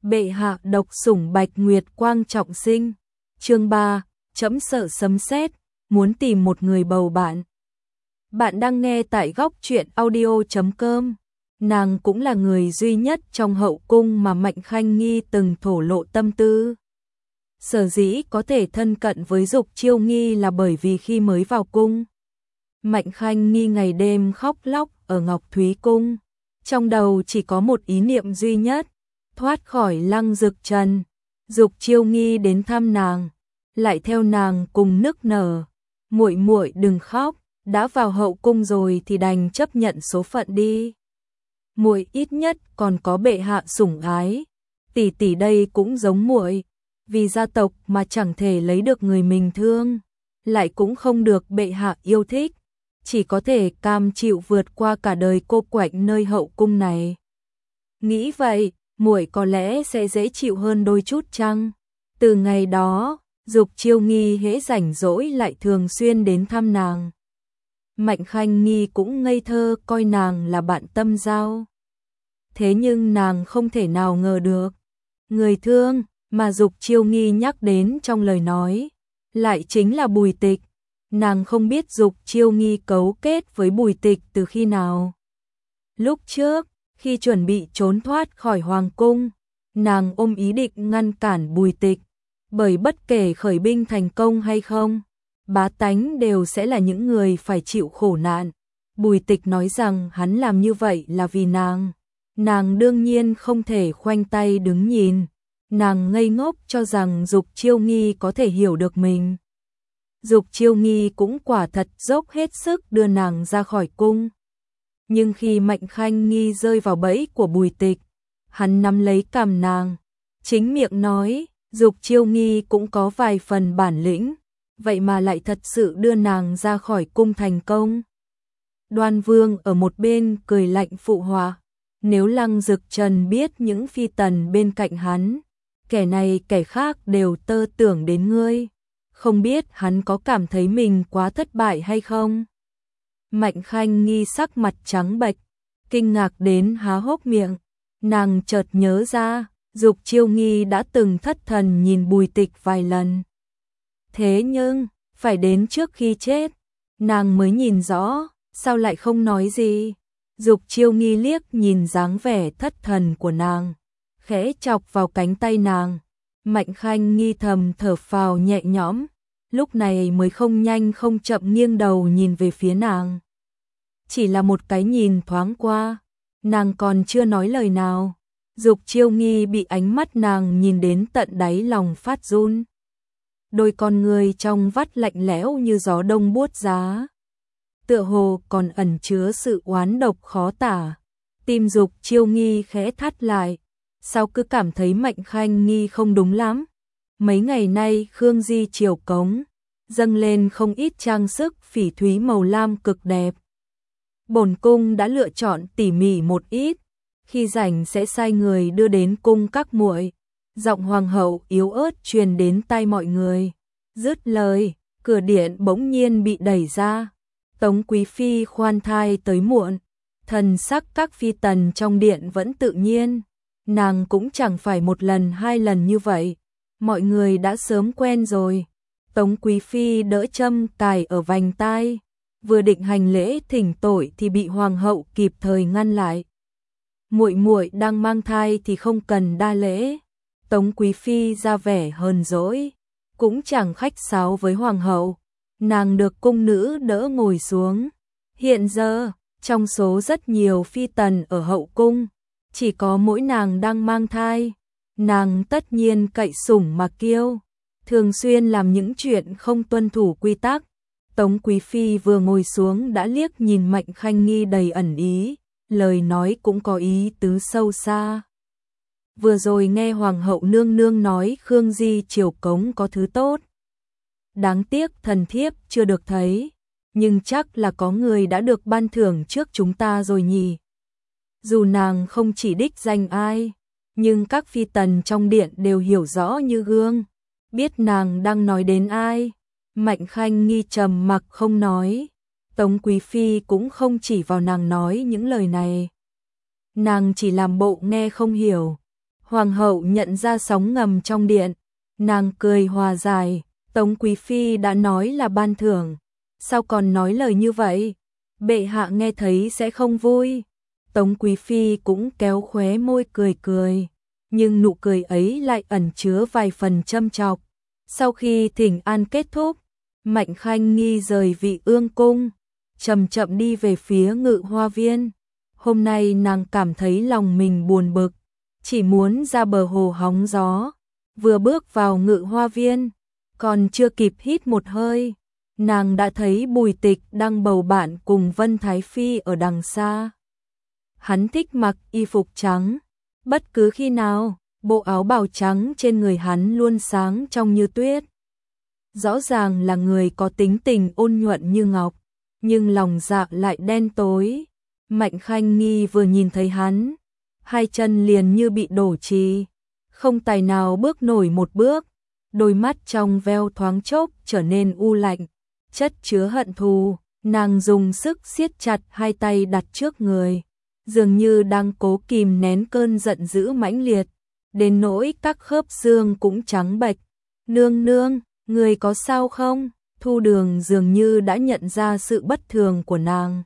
Bệ hạ độc sủng Bạch Nguyệt Quang trọng sinh. Chương 3, trẫm sợ sấm sét, muốn tìm một người bầu bạn. Bạn đang nghe tại góc truyện audio.com. Nàng cũng là người duy nhất trong hậu cung mà Mạnh Khanh Nghi từng thổ lộ tâm tư. Sở dĩ có thể thân cận với Dục Chiêu Nghi là bởi vì khi mới vào cung, Mạnh Khanh Nghi ngày đêm khóc lóc ở Ngọc Thúy Cung. Trong đầu chỉ có một ý niệm duy nhất, thoát khỏi Lăng Dực Trần. Dục Chiêu Nghi đến thăm nàng, lại theo nàng cùng nức nở. Muội muội đừng khóc, đã vào hậu cung rồi thì đành chấp nhận số phận đi. Muội ít nhất còn có bệ hạ sủng ái, tỷ tỷ đây cũng giống muội, vì gia tộc mà chẳng thể lấy được người mình thương, lại cũng không được bệ hạ yêu thích, chỉ có thể cam chịu vượt qua cả đời cô quạnh nơi hậu cung này. Nghĩ vậy, muội có lẽ sẽ dễ chịu hơn đôi chút chăng? Từ ngày đó, Dục Chiêu Nghi hễ rảnh rỗi lại thường xuyên đến thăm nàng. Mạnh Khanh Nghi cũng ngây thơ coi nàng là bạn tâm giao. Thế nhưng nàng không thể nào ngờ được, người thương mà Dục Chiêu Nghi nhắc đến trong lời nói lại chính là Bùi Tịch. Nàng không biết Dục Chiêu Nghi cấu kết với Bùi Tịch từ khi nào. Lúc trước, khi chuẩn bị trốn thoát khỏi hoàng cung, nàng ôm ý định ngăn cản Bùi Tịch, bởi bất kể khởi binh thành công hay không, bá tánh đều sẽ là những người phải chịu khổ nạn. Bùi Tịch nói rằng hắn làm như vậy là vì nàng đương nhiên không thể khoanh tay đứng nhìn. Nàng ngây ngốc cho rằng Dục Chiêu Nghi có thể hiểu được mình. Dục Chiêu Nghi cũng quả thật dốc hết sức đưa nàng ra khỏi cung. Nhưng khi Mạnh Khanh Nghi rơi vào bẫy của Bùi Tịch, hắn nắm lấy cằm nàng, chính miệng nói, Dục Chiêu Nghi cũng có vài phần bản lĩnh, vậy mà lại thật sự đưa nàng ra khỏi cung thành công. Đoan Vương ở một bên cười lạnh phụ họa, nếu Lăng Dực Trần biết những phi tần bên cạnh hắn, kẻ này kẻ khác đều tơ tưởng đến ngươi, không biết hắn có cảm thấy mình quá thất bại hay không? Mạnh Khanh Nghi sắc mặt trắng bệch, kinh ngạc đến há hốc miệng. Nàng chợt nhớ ra, Dục Chiêu Nghi đã từng thất thần nhìn Bùi Tịch vài lần. Thế nhưng, phải đến trước khi chết, nàng mới nhìn rõ, sao lại không nói gì? Dục Chiêu Nghi liếc nhìn dáng vẻ thất thần của nàng, khẽ chọc vào cánh tay nàng. Mạnh Khanh Nghi thầm thở phào nhẹ nhõm, lúc này mới không nhanh không chậm nghiêng đầu nhìn về phía nàng. Chỉ là một cái nhìn thoáng qua, nàng còn chưa nói lời nào. Dục Chiêu Nghi bị ánh mắt nàng nhìn đến tận đáy lòng phát run. Đôi con người trong vắt lạnh lẽo như gió đông buốt giá, tựa hồ còn ẩn chứa sự oán độc khó tả. Tim Dục Chiêu Nghi khẽ thắt lại, sao cứ cảm thấy Mạnh Khanh Nghi không đúng lắm. Mấy ngày nay Khương Di triều cống, dâng lên không ít trang sức phỉ thúy màu lam cực đẹp. Bổn cung đã lựa chọn tỉ mỉ một ít, khi rảnh sẽ sai người đưa đến cung các muội. Giọng hoàng hậu yếu ớt truyền đến tai mọi người. Dứt lời, cửa điện bỗng nhiên bị đẩy ra. Tống Quý Phi khoan thai tới muộn, thần sắc các phi tần trong điện vẫn tự nhiên. Nàng cũng chẳng phải một lần hai lần như vậy, mọi người đã sớm quen rồi. Tống Quý Phi đỡ châm cài ở vành tai, vừa định hành lễ thỉnh tội thì bị hoàng hậu kịp thời ngăn lại. Muội muội đang mang thai thì không cần đa lễ. Tống Quý Phi ra vẻ hờn dỗi, cũng chẳng khách sáo với hoàng hậu. Nàng được cung nữ đỡ ngồi xuống. Hiện giờ, trong số rất nhiều phi tần ở hậu cung, chỉ có mỗi nàng đang mang thai. Nàng tất nhiên cậy sủng mà kiêu, thường xuyên làm những chuyện không tuân thủ quy tắc. Tống Quý Phi vừa ngồi xuống đã liếc nhìn Mạnh Khanh Nghi đầy ẩn ý, lời nói cũng có ý tứ sâu xa. Vừa rồi nghe hoàng hậu nương nương nói Khương Di triều cống có thứ tốt, đáng tiếc thần thiếp chưa được thấy, nhưng chắc là có người đã được ban thưởng trước chúng ta rồi nhỉ. Dù nàng không chỉ đích danh ai, nhưng các phi tần trong điện đều hiểu rõ như gương, biết nàng đang nói đến ai. Mạnh Khanh Nghi trầm mặc không nói. Tống Quý Phi cũng không chỉ vào nàng nói những lời này. Nàng chỉ làm bộ nghe không hiểu. Hoàng hậu nhận ra sóng ngầm trong điện, nàng cười hòa giải, Tống quý phi đã nói là ban thưởng, sao còn nói lời như vậy? Bệ hạ nghe thấy sẽ không vui. Tống quý phi cũng kéo khóe môi cười cười, nhưng nụ cười ấy lại ẩn chứa vài phần châm chọc. Sau khi thỉnh an kết thúc, Mạnh Khanh Nghi rời Vị Ương cung, chậm chậm đi về phía Ngự Hoa viên. Hôm nay nàng cảm thấy lòng mình buồn bực, chỉ muốn ra bờ hồ hóng gió. Vừa bước vào Ngự Hoa viên, còn chưa kịp hít một hơi, nàng đã thấy Bùi Tịch đang bầu bạn cùng Vân Thái Phi ở đằng xa. Hắn thích mặc y phục trắng, bất cứ khi nào, bộ áo bào trắng trên người hắn luôn sáng trong như tuyết. Rõ ràng là người có tính tình ôn nhuận như ngọc, nhưng lòng dạ lại đen tối. Mạnh Khanh Nghi vừa nhìn thấy hắn, hai chân liền như bị đổ trì, không tài nào bước nổi một bước, đôi mắt trong veo thoáng chốc trở nên u lạnh, chất chứa hận thù. Nàng dùng sức siết chặt hai tay đặt trước người, dường như đang cố kìm nén cơn giận dữ mãnh liệt, đến nỗi các khớp xương cũng trắng bệch. Nương nương, người có sao không? Thu Đường dường như đã nhận ra sự bất thường của nàng,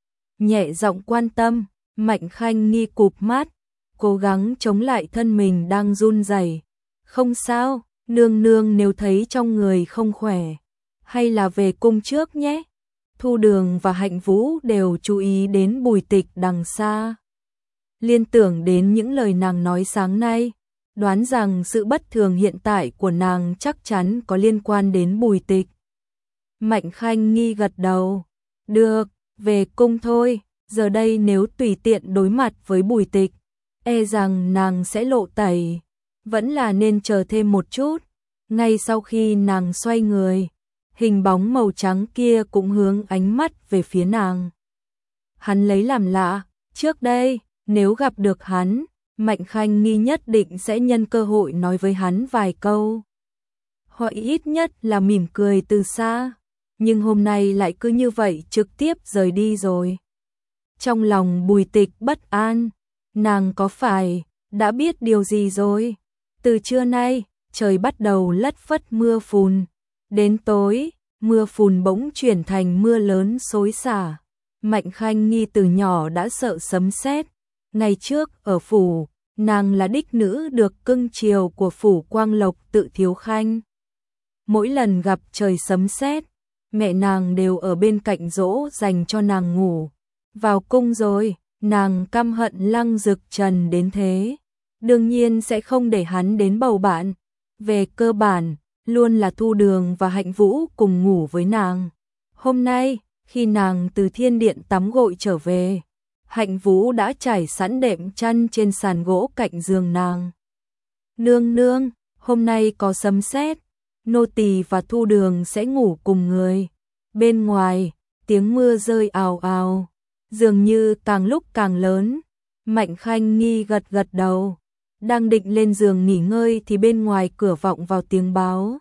nhẹ giọng quan tâm. Mạnh Khanh Nghi cụp mắt, cố gắng chống lại thân mình đang run rẩy. Không sao, nương nương nếu thấy trong người không khỏe, hay là về cung trước nhé. Thu Đường và Hạnh Vũ đều chú ý đến Bùi Tịch đằng xa, liên tưởng đến những lời nàng nói sáng nay, đoán rằng sự bất thường hiện tại của nàng chắc chắn có liên quan đến Bùi Tịch. Mạnh Khanh Nghi gật đầu, được, về cung thôi, giờ đây nếu tùy tiện đối mặt với Bùi Tịch, e rằng nàng sẽ lộ tẩy, vẫn là nên chờ thêm một chút. Ngay sau khi nàng xoay người, hình bóng màu trắng kia cũng hướng ánh mắt về phía nàng. Hắn lấy làm lạ, trước đây, nếu gặp được hắn, Mạnh Khanh Nghi nhất định sẽ nhân cơ hội nói với hắn vài câu, hoặc ít nhất là mỉm cười từ xa, nhưng hôm nay lại cứ như vậy trực tiếp rời đi rồi. Trong lòng Bùi Tịch bất an, nàng có phải đã biết điều gì rồi? Từ trưa nay, trời bắt đầu lất phất mưa phùn, đến tối, mưa phùn bỗng chuyển thành mưa lớn xối xả. Mạnh Khanh Nghi từ nhỏ đã sợ sấm sét. Ngày trước ở phủ, nàng là đích nữ được cưng chiều của phủ Quang Lộc Tự Thiếu Khanh. Mỗi lần gặp trời sấm sét, mẹ nàng đều ở bên cạnh dỗ dành cho nàng ngủ. Vào cung rồi, nàng căm hận Lăng Dực Trần đến thế, đương nhiên sẽ không để hắn đến bầu bạn. Về cơ bản, luôn là Thu Đường và Hạnh Vũ cùng ngủ với nàng. Hôm nay, khi nàng từ thiên điện tắm gội trở về, Hạnh Vũ đã trải sẵn đệm chăn trên sàn gỗ cạnh giường nàng. Nương nương, hôm nay có sấm sét, nô tỳ và Thu Đường sẽ ngủ cùng người. Bên ngoài, tiếng mưa rơi ào ào, dường như càng lúc càng lớn. Mạnh Khanh Nghi gật gật đầu, đang định lên giường nghỉ ngơi thì bên ngoài cửa vọng vào tiếng báo.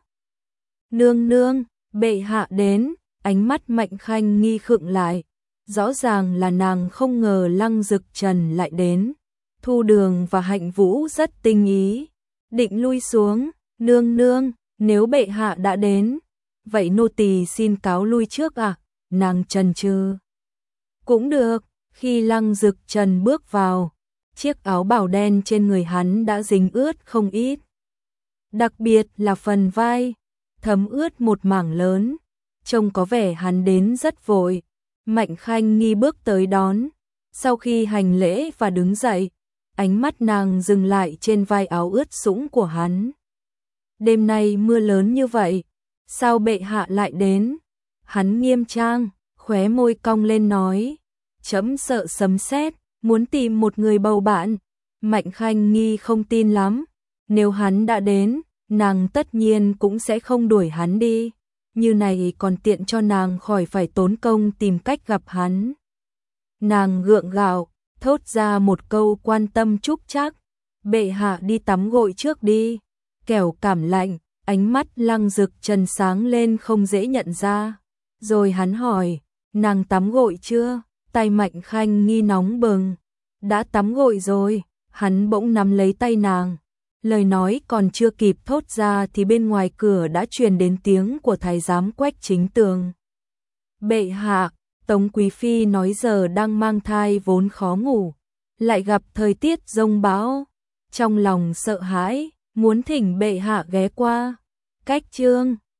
Nương nương, bệ hạ đến. Ánh mắt Mạnh Khanh Nghi khựng lại, rõ ràng là nàng không ngờ Lăng Dực Trần lại đến. Thu Đường và Hạnh Vũ rất tinh ý, định lui xuống. Nương nương, nếu bệ hạ đã đến, vậy nô tỳ xin cáo lui trước ạ. Nàng chần chừ. Cũng được. Khi Lăng Dực Trần bước vào, chiếc áo bào đen trên người hắn đã dính ướt không ít, đặc biệt là phần vai, thấm ướt một mảng lớn. Trông có vẻ hắn đến rất vội. Mạnh Khanh Nghi bước tới đón, sau khi hành lễ và đứng dậy, ánh mắt nàng dừng lại trên vai áo ướt sũng của hắn. Đêm nay mưa lớn như vậy, sao bệ hạ lại đến? Hắn nghiêm trang, khóe môi cong lên nói, trẫm sợ sấm sét, muốn tìm một người bầu bạn. Mạnh Khanh Nghi không tin lắm, nếu hắn đã đến, nàng tất nhiên cũng sẽ không đuổi hắn đi. Như này còn tiện cho nàng khỏi phải tốn công tìm cách gặp hắn. Nàng gượng gạo, thốt ra một câu quan tâm chúc chắc. Bệ hạ đi tắm gội trước đi. Kẻo cảm lạnh, ánh mắt Lăng Dực Trần sáng lên không dễ nhận ra. Rồi hắn hỏi, nàng tắm gội chưa? Tay Mạnh Khanh Nghi nóng bừng. Đã tắm gội rồi. Hắn bỗng nắm lấy tay nàng, lời nói còn chưa kịp thốt ra thì bên ngoài cửa đã truyền đến tiếng của thái giám Quách Chính Tường. Bệ hạ, Tống Quý Phi nói giờ đang mang thai vốn khó ngủ, lại gặp thời tiết giông bão, trong lòng sợ hãi, muốn thỉnh bệ hạ ghé qua. Cách chương